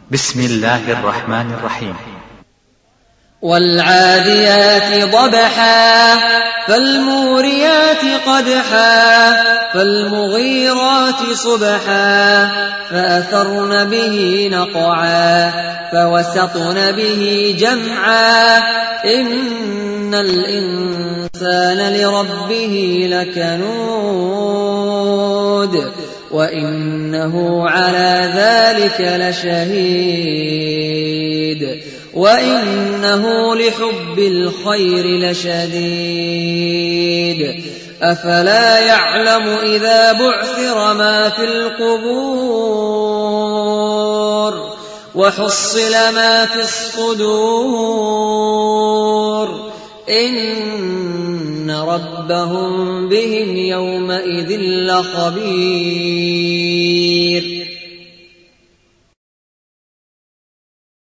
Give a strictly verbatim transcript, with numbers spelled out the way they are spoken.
بسم الله الرحمن الرحيم. والعاديات ضبحا فالموريات قدحا فالمغيرات صبحا فأثرن به نقعا فوسطن به جمعا إن الإنسان لربه لكنود وإنه على ذلك لشهيد وإنه لحب الخير لشديد أفلا يعلم إذا بعثر ما في القبور وحصل ما في الصدور إن ربهم بهم يومئذ لخبير.